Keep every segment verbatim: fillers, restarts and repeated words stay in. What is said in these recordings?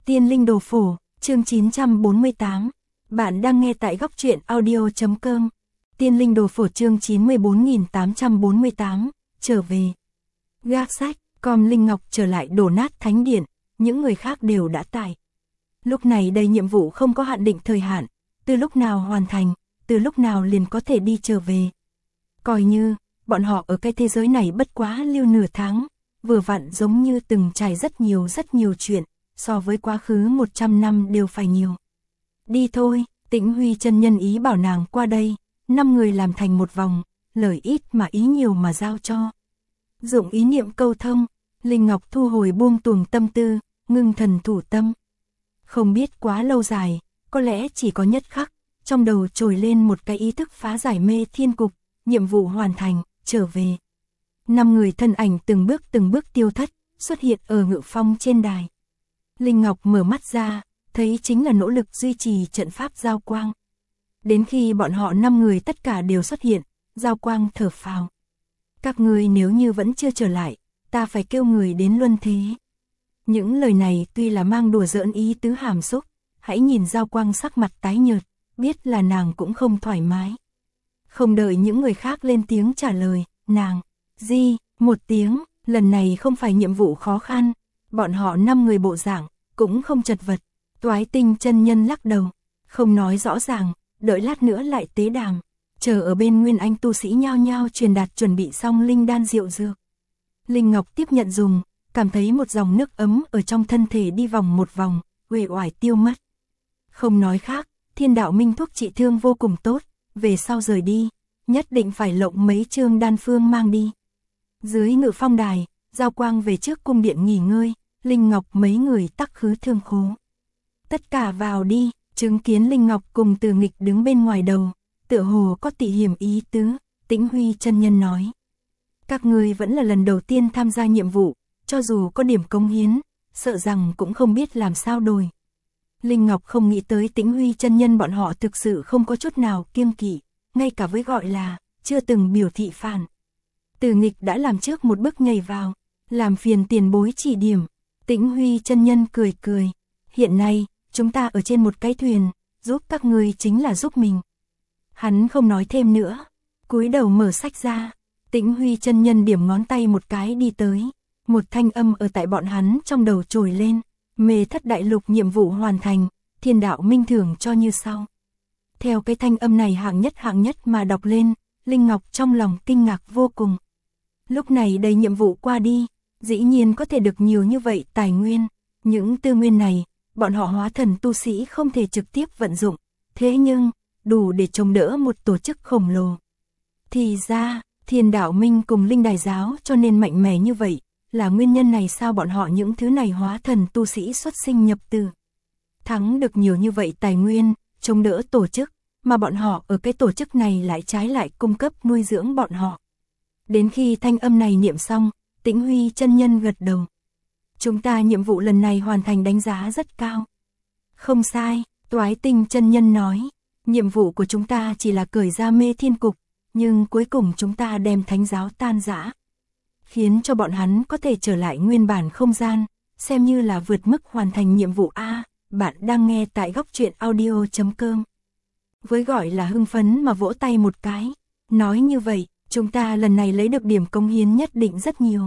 Tiên Linh Đồ Phổ, chương chín trăm bốn mươi tám. Bạn đang nghe tại góc truyện audio chấm com. Tiên Linh Đồ Phổ chương chín mươi bốn nghìn tám trăm bốn mươi tám, trở về. Gác sách, com Linh Ngọc trở lại đổ nát thánh điện, những người khác đều đã tại. Lúc này đây nhiệm vụ không có hạn định thời hạn, từ lúc nào hoàn thành, từ lúc nào liền có thể đi trở về. Coi như, bọn họ ở cái thế giới này bất quá lưu nửa tháng, vừa vặn giống như từng trải rất nhiều rất nhiều chuyện, so với quá khứ một trăm năm đều phải nhiều. Đi thôi, Tĩnh Huy chân nhân ý bảo nàng qua đây, năm người làm thành một vòng, lời ít mà ý nhiều mà giao cho. Dụng ý niệm câu thông, Linh Ngọc thu hồi buông tuồng tâm tư, ngưng thần thủ tâm. Không biết quá lâu dài, có lẽ chỉ có nhất khắc, trong đầu trồi lên một cái ý thức phá giải mê thiên cục, nhiệm vụ hoàn thành, trở về. Năm người thân ảnh từng bước từng bước tiêu thất, xuất hiện ở ngự phong trên đài. Linh Ngọc mở mắt ra, thấy chính là nỗ lực duy trì trận pháp giao quang. Đến khi bọn họ năm người tất cả đều xuất hiện, giao quang thở phào. Các người nếu như vẫn chưa trở lại, ta phải kêu người đến luân thế. Những lời này tuy là mang đùa giỡn ý tứ hàm xúc, hãy nhìn giao quang sắc mặt tái nhợt, biết là nàng cũng không thoải mái. Không đợi những người khác lên tiếng trả lời, nàng, di, một tiếng, lần này không phải nhiệm vụ khó khăn, bọn họ năm người bộ dạng, cũng không chật vật. Toái Tinh chân nhân lắc đầu, không nói rõ ràng, đợi lát nữa lại tế đàm, chờ ở bên Nguyên Anh tu sĩ nhao nhao truyền đạt chuẩn bị xong linh đan rượu dược. Linh Ngọc tiếp nhận dùng, cảm thấy một dòng nước ấm ở trong thân thể đi vòng một vòng, uể oải tiêu mất. Không nói khác, Thiên Đạo Minh thuốc trị thương vô cùng tốt, về sau rời đi, nhất định phải lộng mấy chương đan phương mang đi. Dưới ngự phong đài, giao quang về trước cung điện nghỉ ngơi, Linh Ngọc mấy người tắc khứ thương khố. Tất cả vào đi, chứng kiến Linh Ngọc cùng Từ Nghịch đứng bên ngoài đầu, tựa hồ có tỉ hiểm ý tứ, Tĩnh Huy chân nhân nói. Các người vẫn là lần đầu tiên tham gia nhiệm vụ, cho dù có điểm cống hiến, sợ rằng cũng không biết làm sao đổi. Linh Ngọc không nghĩ tới Tĩnh Huy chân nhân bọn họ thực sự không có chút nào kiêng kỵ, ngay cả với gọi là, chưa từng biểu thị phản. Từ Nghịch đã làm trước một bước nhảy vào, làm phiền tiền bối chỉ điểm. Tĩnh Huy chân nhân cười cười, hiện nay, chúng ta ở trên một cái thuyền, giúp các ngươi chính là giúp mình. Hắn không nói thêm nữa, cúi đầu mở sách ra, Tĩnh Huy chân nhân điểm ngón tay một cái đi tới, một thanh âm ở tại bọn hắn trong đầu trồi lên, mê thất đại lục nhiệm vụ hoàn thành, Thiên Đạo Minh thưởng cho như sau. Theo cái thanh âm này hạng nhất hạng nhất mà đọc lên, Linh Ngọc trong lòng kinh ngạc vô cùng. Lúc này đầy nhiệm vụ qua đi, dĩ nhiên có thể được nhiều như vậy tài nguyên, những tư nguyên này, bọn họ hóa thần tu sĩ không thể trực tiếp vận dụng, thế nhưng, đủ để chống đỡ một tổ chức khổng lồ. Thì ra, Thiên Đạo Minh cùng Linh Đài Giáo cho nên mạnh mẽ như vậy, là nguyên nhân này sao bọn họ những thứ này hóa thần tu sĩ xuất sinh nhập từ. Thắng được nhiều như vậy tài nguyên, chống đỡ tổ chức, mà bọn họ ở cái tổ chức này lại trái lại cung cấp nuôi dưỡng bọn họ. Đến khi thanh âm này niệm xong, Tĩnh Huy chân nhân gật đầu. Chúng ta nhiệm vụ lần này hoàn thành đánh giá rất cao. Không sai, Toái Tinh chân nhân nói, nhiệm vụ của chúng ta chỉ là cởi ra mê thiên cục, nhưng cuối cùng chúng ta đem thánh giáo tan rã, khiến cho bọn hắn có thể trở lại nguyên bản không gian, xem như là vượt mức hoàn thành nhiệm vụ A. Bạn đang nghe tại góc truyện audio chấm com. Với gọi là hưng phấn mà vỗ tay một cái, nói như vậy, chúng ta lần này lấy được điểm cống hiến nhất định rất nhiều.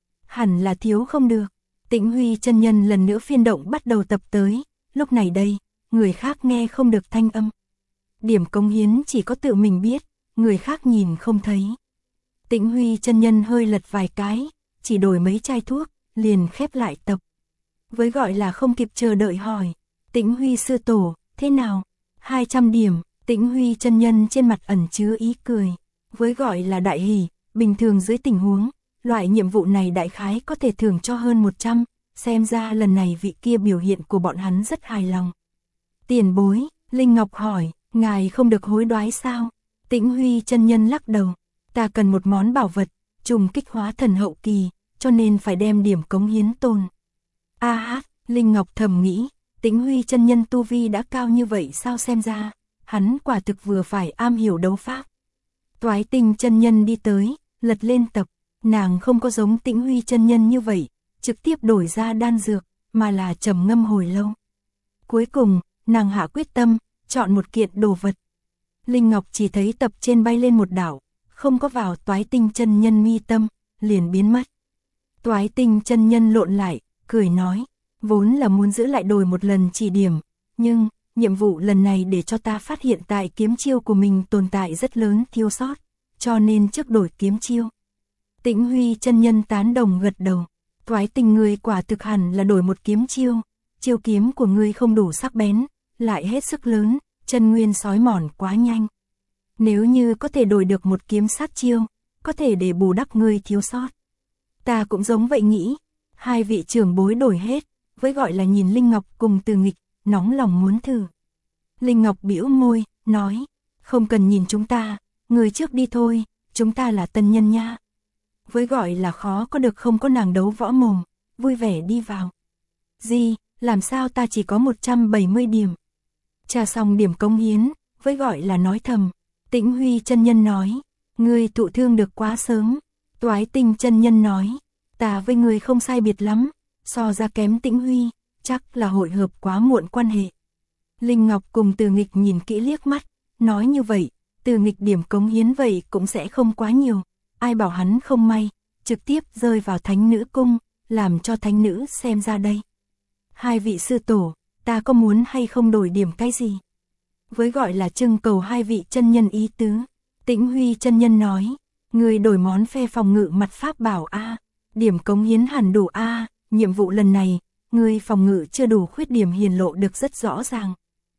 Hẳn là thiếu không được. Tĩnh Huy chân nhân lần nữa phiên động bắt đầu tập tới, lúc này đây, người khác nghe không được thanh âm. Điểm cống hiến chỉ có tự mình biết, người khác nhìn không thấy. Tĩnh Huy chân nhân hơi lật vài cái, chỉ đổi mấy chai thuốc, liền khép lại tập. Với gọi là không kịp chờ đợi hỏi, Tĩnh Huy sư tổ, thế nào? hai trăm điểm, Tĩnh Huy chân nhân trên mặt ẩn chứa ý cười. Với gọi là đại hỉ, bình thường dưới tình huống, loại nhiệm vụ này đại khái có thể thưởng cho hơn một trăm, xem ra lần này vị kia biểu hiện của bọn hắn rất hài lòng. Tiền bối, Linh Ngọc hỏi, ngài không được hối đoái sao? Tĩnh Huy chân nhân lắc đầu, ta cần một món bảo vật, trùng kích hóa thần hậu kỳ, cho nên phải đem điểm cống hiến tồn. A hát, Linh Ngọc thầm nghĩ, Tĩnh Huy chân nhân tu vi đã cao như vậy sao, xem ra, hắn quả thực vừa phải am hiểu đấu pháp. Toái Tinh chân nhân đi tới, lật lên tập, nàng không có giống Tĩnh Huy chân nhân như vậy, trực tiếp đổi ra đan dược, mà là trầm ngâm hồi lâu. Cuối cùng, nàng hạ quyết tâm, chọn một kiện đồ vật. Linh Ngọc chỉ thấy tập trên bay lên một đảo, không có vào Toái Tinh chân nhân mi tâm, liền biến mất. Toái Tinh chân nhân lộn lại, cười nói, vốn là muốn giữ lại đổi một lần chỉ điểm, nhưng, nhiệm vụ lần này để cho ta phát hiện tại kiếm chiêu của mình tồn tại rất lớn thiếu sót, cho nên trước đổi kiếm chiêu. Tĩnh Huy chân nhân tán đồng gật đầu, Toái Tinh người quả thực hẳn là đổi một kiếm chiêu, chiêu kiếm của ngươi không đủ sắc bén, lại hết sức lớn, chân nguyên sói mòn quá nhanh. Nếu như có thể đổi được một kiếm sát chiêu, có thể để bù đắp ngươi thiếu sót. Ta cũng giống vậy nghĩ, hai vị trưởng bối đổi hết, với gọi là nhìn Linh Ngọc cùng Từ Nghịch, nóng lòng muốn thử. Linh Ngọc bĩu môi, nói, không cần nhìn chúng ta, người trước đi thôi, chúng ta là tân nhân nha. Với gọi là khó có được không có nàng đấu võ mồm, vui vẻ đi vào. Gì, làm sao ta chỉ có một trăm bảy mươi điểm? Trả xong điểm công hiến, với gọi là nói thầm. Tĩnh Huy chân nhân nói, ngươi thụ thương được quá sớm. Toái Tinh chân nhân nói, ta với ngươi không sai biệt lắm, so ra kém Tĩnh Huy, chắc là hội hợp quá muộn quan hệ. Linh Ngọc cùng Từ Nghịch nhìn kỹ liếc mắt, nói như vậy, Từ Nghịch điểm cống hiến vậy cũng sẽ không quá nhiều, ai bảo hắn không may, trực tiếp rơi vào thánh nữ cung, làm cho thánh nữ xem ra đây. Hai vị sư tổ, ta có muốn hay không đổi điểm cái gì? Với gọi là trưng cầu hai vị chân nhân ý tứ, Tĩnh Huy chân nhân nói, người đổi món phe phòng ngự mặt pháp bảo A, điểm cống hiến hẳn đủ A, nhiệm vụ lần này, người phòng ngự chưa đủ khuyết điểm hiển lộ được rất rõ ràng.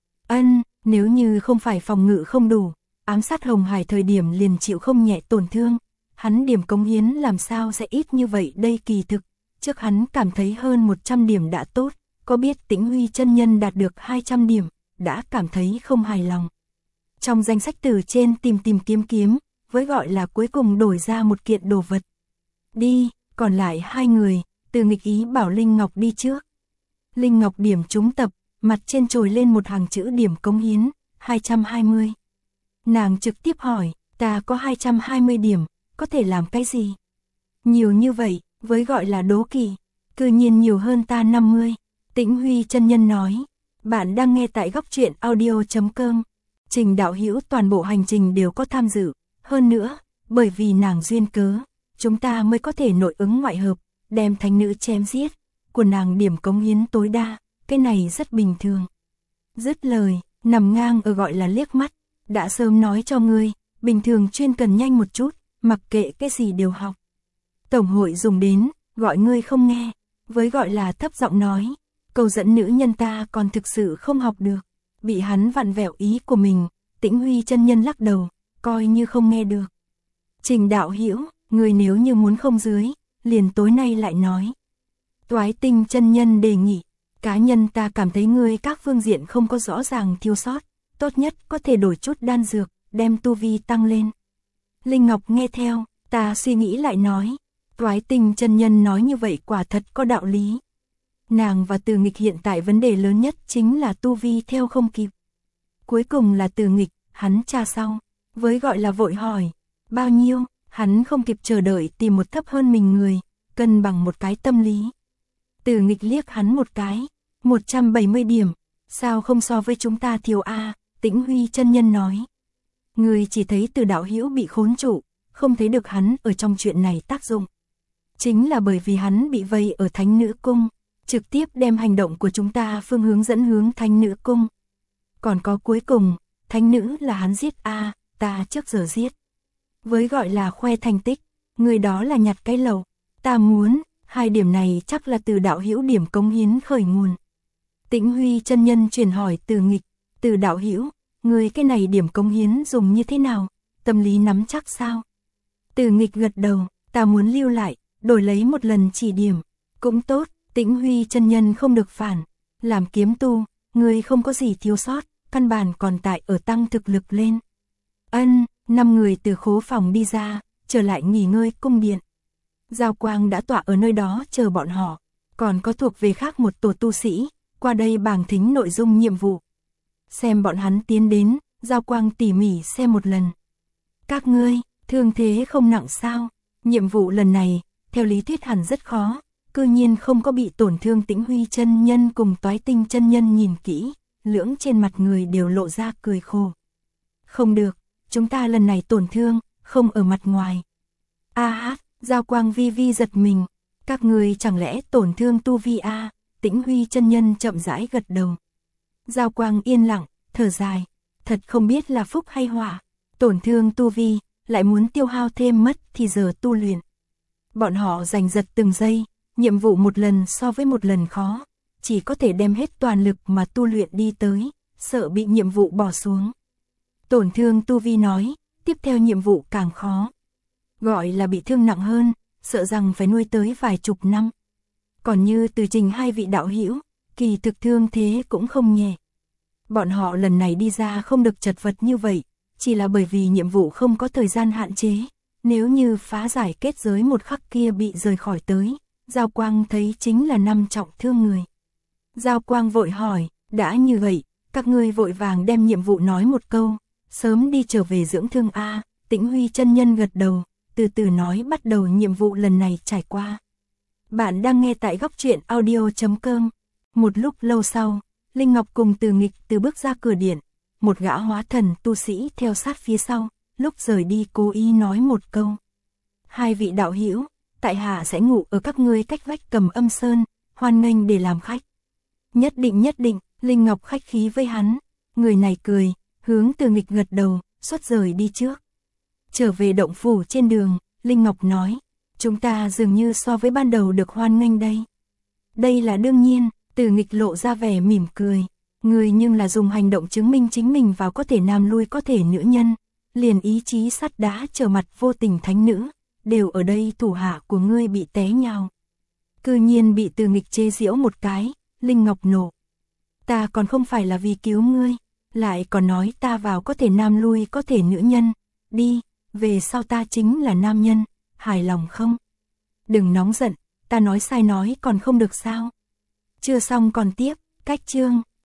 Ân, nếu như không phải phòng ngự không đủ, ám sát Hồng Hải thời điểm liền chịu không nhẹ tổn thương, hắn điểm cống hiến làm sao sẽ ít như vậy đây kỳ thực, trước hắn cảm thấy hơn một trăm điểm đã tốt, có biết Tĩnh Huy chân nhân đạt được hai trăm điểm, đã cảm thấy không hài lòng. Trong danh sách từ trên tìm tìm kiếm kiếm, với gọi là cuối cùng đổi ra một kiện đồ vật. Đi, còn lại hai người, Từ Nghịch ý bảo Linh Ngọc đi trước. Linh Ngọc điểm trúng tập, mặt trên trồi lên một hàng chữ điểm cống hiến, hai trăm hai mươi. Nàng trực tiếp hỏi, ta có hai trăm hai mươi điểm, có thể làm cái gì? Nhiều như vậy, với gọi là đố kỵ, cư nhiên nhiều hơn ta năm mươi. Tĩnh Huy chân nhân nói, bạn đang nghe tại góc truyện audio chấm com. Trình đạo hữu toàn bộ hành trình đều có tham dự, hơn nữa, bởi vì nàng duyên cớ, chúng ta mới có thể nội ứng ngoại hợp, đem thánh nữ chém giết, của nàng điểm cống hiến tối đa, cái này rất bình thường. Dứt lời, nằm ngang ở gọi là liếc mắt, đã sớm nói cho ngươi, bình thường chuyên cần nhanh một chút, mặc kệ cái gì đều học. Tổng hội dùng đến, gọi ngươi không nghe, với gọi là thấp giọng nói, câu dẫn nữ nhân ta còn thực sự không học được. Bị hắn vặn vẹo ý của mình, Tĩnh Huy chân nhân lắc đầu, coi như không nghe được. Trình đạo hữu, người nếu như muốn không dưới, liền tối nay lại nói. Toái Tinh chân nhân đề nghị, cá nhân ta cảm thấy ngươi các phương diện không có rõ ràng thiếu sót, tốt nhất có thể đổi chút đan dược, đem tu vi tăng lên. Linh Ngọc nghe theo, ta suy nghĩ lại nói, Toái Tinh chân nhân nói như vậy quả thật có đạo lý. Nàng và Từ Nghịch hiện tại vấn đề lớn nhất chính là tu vi theo không kịp. Cuối cùng là Từ Nghịch, hắn tra sau, với gọi là vội hỏi, bao nhiêu, hắn không kịp chờ đợi tìm một thấp hơn mình người, cân bằng một cái tâm lý. Từ Nghịch liếc hắn một cái, một trăm bảy mươi điểm, sao không so với chúng ta thiếu a? Tĩnh Huy chân nhân nói. Người chỉ thấy Từ đạo hữu bị khốn trụ, không thấy được hắn ở trong chuyện này tác dụng. Chính là bởi vì hắn bị vây ở thánh nữ cung, trực tiếp đem hành động của chúng ta phương hướng dẫn hướng thánh nữ cung. Còn có cuối cùng, thánh nữ là hắn giết a, ta trước giờ giết. Với gọi là khoe thành tích, người đó là nhặt cái lầu, ta muốn, hai điểm này chắc là Từ đạo hữu điểm cống hiến khởi nguồn. Tĩnh Huy chân nhân truyền hỏi Từ Nghịch, Từ đạo hữu, người cái này điểm cống hiến dùng như thế nào, tâm lý nắm chắc sao? Từ Nghịch gật đầu, ta muốn lưu lại, đổi lấy một lần chỉ điểm, cũng tốt. Tĩnh Huy chân nhân không được phản, làm kiếm tu, người không có gì thiếu sót, căn bản còn tại ở tăng thực lực lên. Ân, năm người từ khố phòng đi ra, trở lại nghỉ ngơi cung điện. Giao Quang đã tọa ở nơi đó chờ bọn họ, còn có thuộc về khác một tổ tu sĩ, qua đây bàng thính nội dung nhiệm vụ. Xem bọn hắn tiến đến, Giao Quang tỉ mỉ xem một lần. Các ngươi, thương thế không nặng sao? Nhiệm vụ lần này, theo lý thuyết hẳn rất khó. cư nhiên không có bị tổn thương. Tĩnh Huy chân nhân cùng Toái Tinh chân nhân nhìn kỹ, lưỡng trên mặt người đều lộ ra cười khổ. Không được, chúng ta lần này tổn thương, không ở mặt ngoài. A hát, Giao Quang vi vi giật mình, các người chẳng lẽ tổn thương tu vi a? Tĩnh Huy chân nhân chậm rãi gật đầu. Giao Quang yên lặng, thở dài, thật không biết là phúc hay họa, tổn thương tu vi, lại muốn tiêu hao thêm mất thì giờ tu luyện. Bọn họ giành giật từng giây, nhiệm vụ một lần so với một lần khó, chỉ có thể đem hết toàn lực mà tu luyện đi tới, sợ bị nhiệm vụ bỏ xuống. Tổn thương tu vi nói, tiếp theo nhiệm vụ càng khó. Gọi là bị thương nặng hơn, sợ rằng phải nuôi tới vài chục năm. Còn như Từ Trình hai vị đạo hữu, kỳ thực thương thế cũng không nhẹ. Bọn họ lần này đi ra không được chật vật như vậy, chỉ là bởi vì nhiệm vụ không có thời gian hạn chế. Nếu như phá giải kết giới một khắc kia bị rời khỏi tới, Giao Quang thấy chính là năm trọng thương người. Giao Quang vội hỏi, đã như vậy, các ngươi vội vàng đem nhiệm vụ nói một câu, sớm đi trở về dưỡng thương a. Tĩnh Huy chân nhân gật đầu, từ từ nói bắt đầu nhiệm vụ lần này trải qua. Bạn đang nghe tại góc truyện audio chấm com. Một lúc lâu sau, Linh Ngọc cùng Từ Nghịch từ bước ra cửa điện, một gã hóa thần tu sĩ theo sát phía sau, lúc rời đi cố ý nói một câu. Hai vị đạo hữu, tại hạ sẽ ngủ ở các ngươi cách vách Cầm Âm Sơn, hoan nghênh để làm khách. Nhất định nhất định, Linh Ngọc khách khí với hắn, người này cười, hướng Từ Nghịch gật đầu, xuất rời đi trước. Trở về động phủ trên đường, Linh Ngọc nói, chúng ta dường như so với ban đầu được hoan nghênh đây. Đây là đương nhiên, Từ Nghịch lộ ra vẻ mỉm cười, người nhưng là dùng hành động chứng minh chính mình vào có thể nam lui có thể nữ nhân, liền ý chí sắt đá trở mặt vô tình thánh nữ, đều ở đây thủ hạ của ngươi bị té nhào. Cư nhiên bị Từ Nghịch chê giễu một cái, Linh Ngọc nộ. Ta còn không phải là vì cứu ngươi, lại còn nói ta vào có thể nam lui có thể nữ nhân, đi, về sau ta chính là nam nhân, hài lòng không? Đừng nóng giận, ta nói sai nói còn không được sao? Chưa xong còn tiếp, cách chương.